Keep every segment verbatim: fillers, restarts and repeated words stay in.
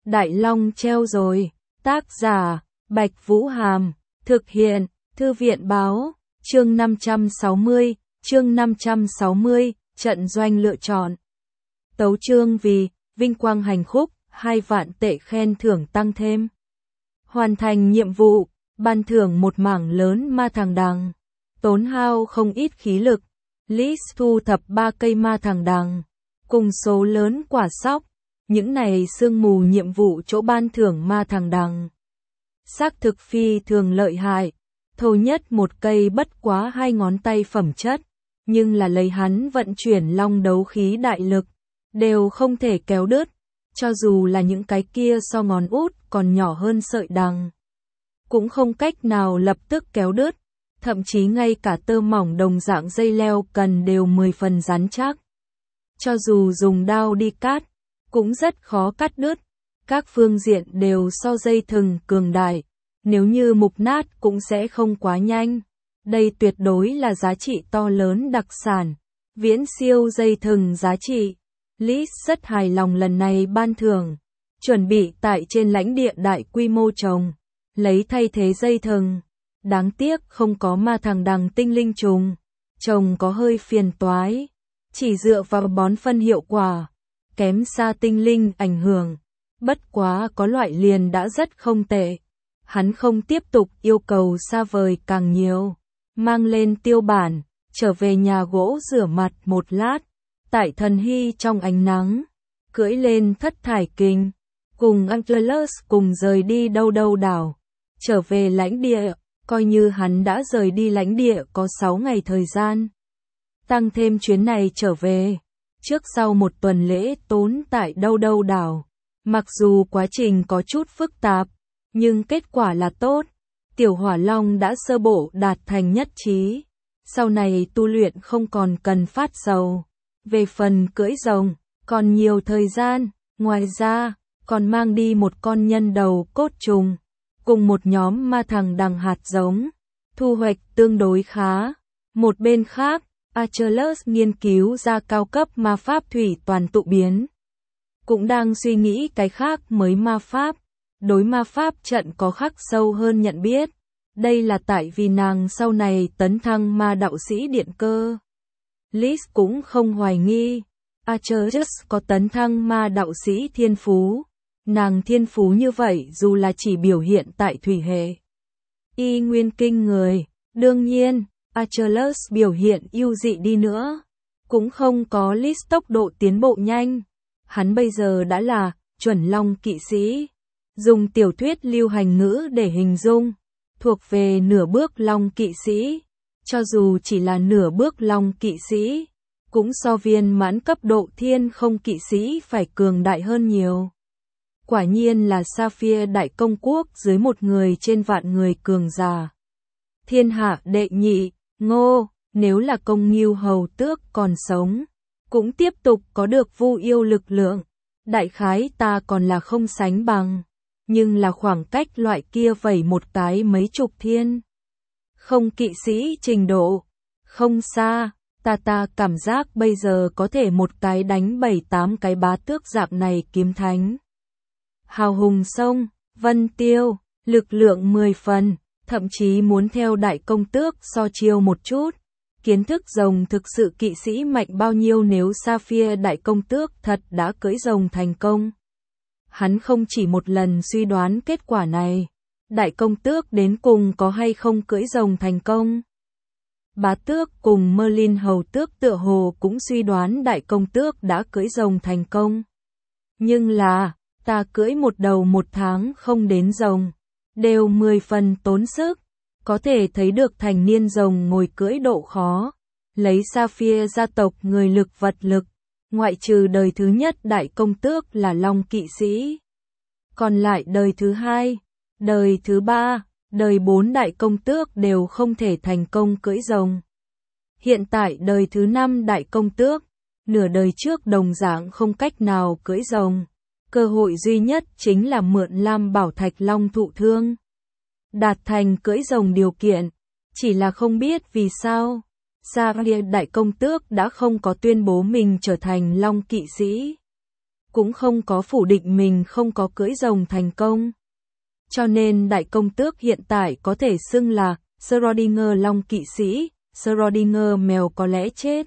Đại Long treo rồi, tác giả, Bạch Vũ Hàm, thực hiện, Thư viện báo, chương năm trăm sáu mươi, chương năm trăm sáu mươi, trận doanh lựa chọn. Tấu chương vì, vinh quang hành khúc, hai vạn tệ khen thưởng tăng thêm. Hoàn thành nhiệm vụ, ban thưởng một mảng lớn ma thằng đằng. Tốn hao không ít khí lực, List thu thập ba cây ma thằng đằng, cùng số lớn quả sóc. Những này sương mù nhiệm vụ chỗ ban thưởng ma thằng đằng. Xác thực phi thường lợi hại, thô nhất một cây bất quá hai ngón tay phẩm chất, nhưng là lấy hắn vận chuyển long đấu khí đại lực, đều không thể kéo đứt, cho dù là những cái kia so ngón út còn nhỏ hơn sợi đằng. Cũng không cách nào lập tức kéo đứt, thậm chí ngay cả tơ mỏng đồng dạng dây leo cần đều mười phần rắn chắc. Cho dù dùng đao đi cắt, cũng rất khó cắt đứt, các phương diện đều so dây thừng cường đại, nếu như mục nát cũng sẽ không quá nhanh. Đây tuyệt đối là giá trị to lớn đặc sản, viễn siêu dây thừng giá trị. List rất hài lòng lần này ban thưởng, chuẩn bị tại trên lãnh địa đại quy mô trồng, lấy thay thế dây thừng. Đáng tiếc không có ma thằng đằng tinh linh trùng, trồng có hơi phiền toái, chỉ dựa vào bón phân hiệu quả, kém xa tinh linh ảnh hưởng, bất quá có loại liền đã rất không tệ. Hắn không tiếp tục yêu cầu xa vời càng nhiều, mang lên tiêu bản, trở về nhà gỗ rửa mặt một lát, tại thần hy trong ánh nắng, cưỡi lên thất thải kình, cùng Angelus cùng rời đi đâu đâu đảo, trở về lãnh địa, coi như hắn đã rời đi lãnh địa có sáu ngày thời gian. Tăng thêm chuyến này trở về, trước sau một tuần lễ tốn tại đâu đâu đảo, mặc dù quá trình có chút phức tạp, nhưng kết quả là tốt. Tiểu Hỏa Long đã sơ bộ đạt thành nhất trí, sau này tu luyện không còn cần phát sầu. Về phần cưỡi rồng, còn nhiều thời gian, ngoài ra, còn mang đi một con nhân đầu cốt trùng, cùng một nhóm ma thằng đằng hạt giống, thu hoạch tương đối khá. Một bên khác, Achilles nghiên cứu ra cao cấp ma pháp thủy toàn tụ biến, cũng đang suy nghĩ cái khác mới ma pháp, đối ma pháp trận có khắc sâu hơn nhận biết. Đây là tại vì nàng sau này tấn thăng ma đạo sĩ điện cơ. Liz cũng không hoài nghi, Achilles có tấn thăng ma đạo sĩ thiên phú. Nàng thiên phú như vậy dù là chỉ biểu hiện tại thủy hệ, y nguyên kinh người. Đương nhiên, Achilles biểu hiện ưu dị đi nữa, cũng không có Liz tốc độ tiến bộ nhanh. Hắn bây giờ đã là chuẩn long kỵ sĩ, dùng tiểu thuyết lưu hành ngữ để hình dung, thuộc về nửa bước long kỵ sĩ. Cho dù chỉ là nửa bước long kỵ sĩ, cũng so viên mãn cấp độ thiên không kỵ sĩ phải cường đại hơn nhiều. Quả nhiên là Sapphire đại công quốc dưới một người trên vạn người cường giả. Thiên hạ đệ nhị, Ngô, nếu là Công Ngưu hầu tước còn sống, cũng tiếp tục có được Vu yêu lực lượng, đại khái ta còn là không sánh bằng, nhưng là khoảng cách loại kia vẩy một cái mấy chục thiên. Không kỵ sĩ trình độ, không xa, ta ta cảm giác bây giờ có thể một cái đánh bảy tám cái bá tước dạng này kiếm thánh. Hào hùng sông, Vân Tiêu, lực lượng mười phần, thậm chí muốn theo đại công tước so chiêu một chút. Kiến thức rồng thực sự kỵ sĩ mạnh bao nhiêu nếu Sapphire đại công tước thật đã cưỡi rồng thành công. Hắn không chỉ một lần suy đoán kết quả này, đại công tước đến cùng có hay không cưỡi rồng thành công. Bá tước cùng Merlin hầu tước tựa hồ cũng suy đoán đại công tước đã cưỡi rồng thành công. Nhưng là, ta cưỡi một đầu một tháng không đến rồng, đều mười phần tốn sức, có thể thấy được thành niên rồng ngồi cưỡi độ khó. Lấy Sapphire gia tộc người lực vật lực, ngoại trừ đời thứ nhất đại công tước là long kỵ sĩ, còn lại đời thứ hai, đời thứ ba, đời bốn đại công tước đều không thể thành công cưỡi rồng. Hiện tại đời thứ năm đại công tước, nửa đời trước đồng dạng không cách nào cưỡi rồng. Cơ hội duy nhất chính là mượn Lam Bảo Thạch Long thụ thương, đạt thành cưỡi rồng điều kiện, chỉ là không biết vì sao, Sapphire đại công tước đã không có tuyên bố mình trở thành long kỵ sĩ. cũng không có phủ định mình không có cưỡi rồng thành công. Cho nên đại công tước hiện tại có thể xưng là Schrödinger long kỵ sĩ, Schrödinger mèo có lẽ chết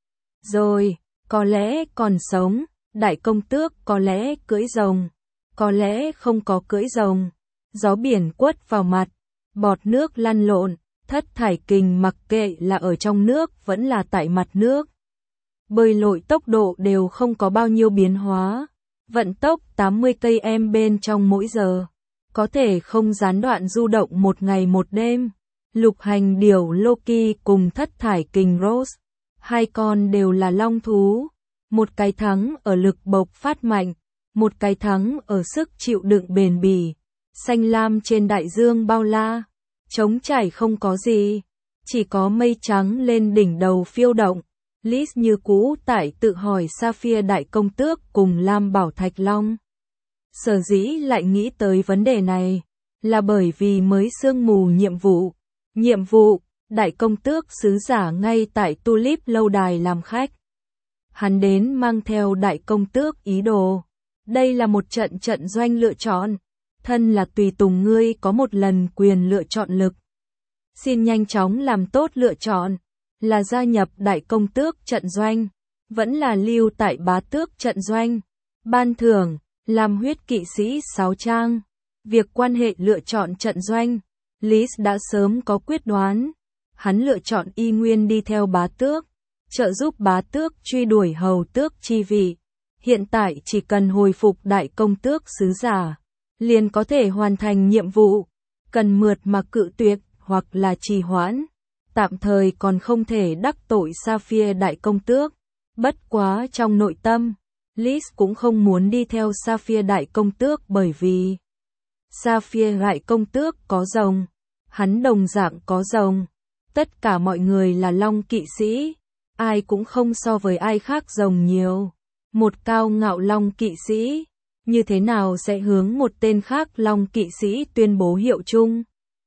rồi, có lẽ còn sống, đại công tước có lẽ cưỡi rồng, có lẽ không có cưỡi rồng. Gió biển quất vào mặt, bọt nước lăn lộn, thất thải kình mặc kệ là ở trong nước vẫn là tại mặt nước. Bơi lội tốc độ đều không có bao nhiêu biến hóa, vận tốc tám mươi ki lô mét bên trong mỗi giờ, có thể không gián đoạn du động một ngày một đêm. Lục hành điểu Loki cùng thất thải kình Rose, hai con đều là long thú, một cái thắng ở lực bộc phát mạnh, một cái thắng ở sức chịu đựng bền bỉ. Xanh lam trên đại dương bao la, trống trải không có gì, chỉ có mây trắng lên đỉnh đầu phiêu động. Liz như cũ tại tự hỏi Sapphire đại công tước cùng Lam Bảo Thạch Long. Sở dĩ lại nghĩ tới vấn đề này, là bởi vì mới sương mù nhiệm vụ. Nhiệm vụ, đại công tước sứ giả ngay tại Tulip lâu đài làm khách. Hắn đến mang theo đại công tước ý đồ. Đây là một trận trận doanh lựa chọn. Thân là tùy tùng ngươi có một lần quyền lựa chọn lực. Xin nhanh chóng làm tốt lựa chọn. Là gia nhập đại công tước trận doanh. Vẫn là lưu tại bá tước trận doanh. Ban thưởng, làm huyết kỵ sĩ sáu trang. Việc quan hệ lựa chọn trận doanh. Liz đã sớm có quyết đoán. Hắn lựa chọn y nguyên đi theo bá tước. Trợ giúp bá tước truy đuổi hầu tước chi vị. Hiện tại chỉ cần hồi phục đại công tước sứ giả, liền có thể hoàn thành nhiệm vụ. Cần mượt mà cự tuyệt, hoặc là trì hoãn. Tạm thời còn không thể đắc tội Sapphire đại công tước. Bất quá trong nội tâm, Liz cũng không muốn đi theo Sapphire đại công tước bởi vì Sapphire đại công tước có rồng. Hắn đồng dạng có rồng. Tất cả mọi người là long kỵ sĩ. Ai cũng không so với ai khác rồng nhiều. Một cao ngạo long kỵ sĩ, như thế nào sẽ hướng một tên khác long kỵ sĩ tuyên bố hiệu chung?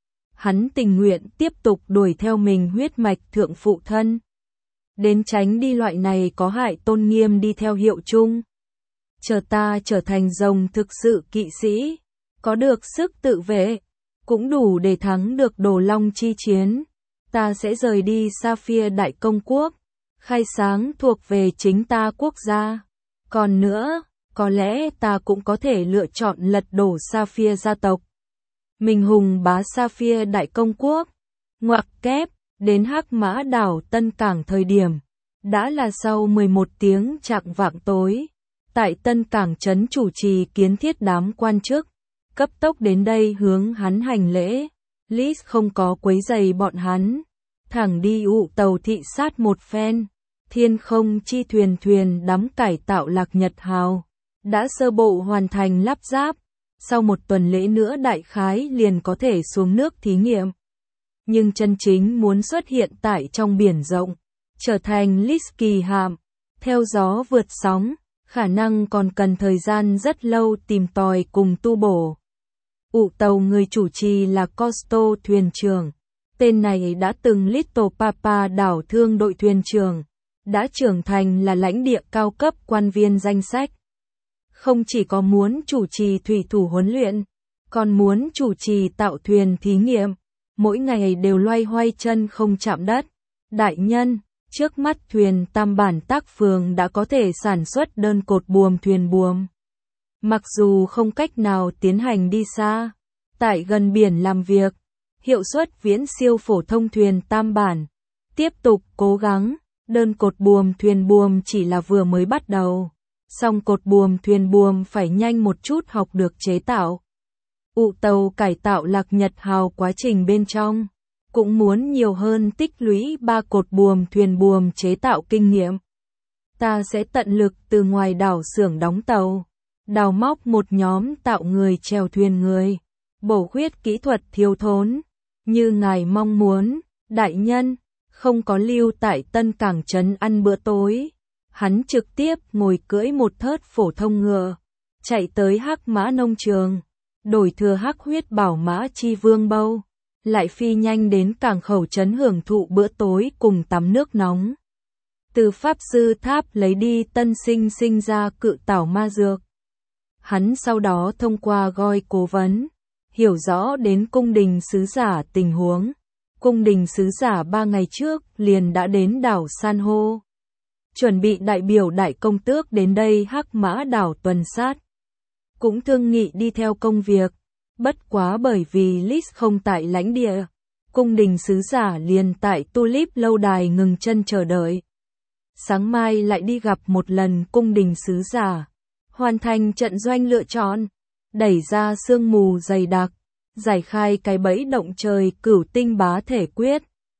Hắn tình nguyện tiếp tục đuổi theo mình huyết mạch thượng phụ thân. Đến tránh đi loại này có hại tôn nghiêm đi theo hiệu chung. Chờ ta trở thành rồng thực sự kỵ sĩ, có được sức tự vệ, cũng đủ để thắng được đồ long chi chiến. Ta sẽ rời đi Sapphire đại công quốc, khai sáng thuộc về chính ta quốc gia. Còn nữa, có lẽ ta cũng có thể lựa chọn lật đổ Sapphire gia tộc. Mình hùng bá Sapphire đại công quốc, ngoặc kép, đến Hắc Mã đảo Tân Cảng thời điểm. Đã là sau mười một tiếng chạng vạng tối. Tại Tân Cảng trấn chủ trì kiến thiết đám quan chức. Cấp tốc đến đây hướng hắn hành lễ. Liz không có quấy giày bọn hắn. Thẳng đi ụ tàu thị sát một phen. Thiên không chi thuyền thuyền đắm cải tạo Lạc Nhật Hào. Đã sơ bộ hoàn thành lắp ráp. Sau một tuần lễ nữa đại khái liền có thể xuống nước thí nghiệm. Nhưng chân chính muốn xuất hiện tại trong biển rộng. Trở thành Liz kỳ hạm. Theo gió vượt sóng. Khả năng còn cần thời gian rất lâu tìm tòi cùng tu bổ. Ụ tàu người chủ trì là Costo thuyền trưởng. Tên này đã từng Little Papa đảo thương đội thuyền trưởng. Đã trưởng thành là lãnh địa cao cấp quan viên danh sách. Không chỉ có muốn chủ trì thủy thủ huấn luyện, còn muốn chủ trì tạo thuyền thí nghiệm. Mỗi ngày đều loay hoay chân không chạm đất. Đại nhân, trước mắt thuyền tam bản tác phường đã có thể sản xuất đơn cột buồm thuyền buồm. Mặc dù không cách nào tiến hành đi xa, tại gần biển làm việc, hiệu suất viễn siêu phổ thông thuyền tam bản. Tiếp tục cố gắng, đơn cột buồm thuyền buồm chỉ là vừa mới bắt đầu. Song cột buồm thuyền buồm phải nhanh một chút học được chế tạo. Ụ tàu cải tạo Lạc Nhật Hào quá trình bên trong, cũng muốn nhiều hơn tích lũy ba cột buồm thuyền buồm chế tạo kinh nghiệm. Ta sẽ tận lực từ ngoài đảo xưởng đóng tàu, đào móc một nhóm tạo người chèo thuyền người, bổ khuyết kỹ thuật thiếu thốn, như ngài mong muốn, đại nhân, không có lưu tại Tân Cảng trấn ăn bữa tối. Hắn trực tiếp ngồi cưỡi một thớt phổ thông ngựa, chạy tới Hắc Mã nông trường, đổi thừa hắc huyết bảo mã chi vương bâu, lại phi nhanh đến cảng khẩu trấn hưởng thụ bữa tối cùng tắm nước nóng. từ Pháp Sư Tháp lấy đi tân sinh sinh ra cự tảo ma dược. Hắn sau đó thông qua Goi cố vấn, hiểu rõ đến cung đình sứ giả tình huống. Cung đình sứ giả ba ngày trước liền đã đến đảo San hô, chuẩn bị đại biểu đại công tước đến đây Hắc Mã đảo tuần sát. Cũng thương nghị đi theo công việc, bất quá bởi vì Lis không tại lãnh địa, cung đình sứ giả liền tại Tulip lâu đài ngừng chân chờ đợi. Sáng mai lại đi gặp một lần cung đình sứ giả, hoàn thành trận doanh lựa chọn, đẩy ra sương mù dày đặc, giải khai cái bẫy động trời cửu tinh bá thể quyết.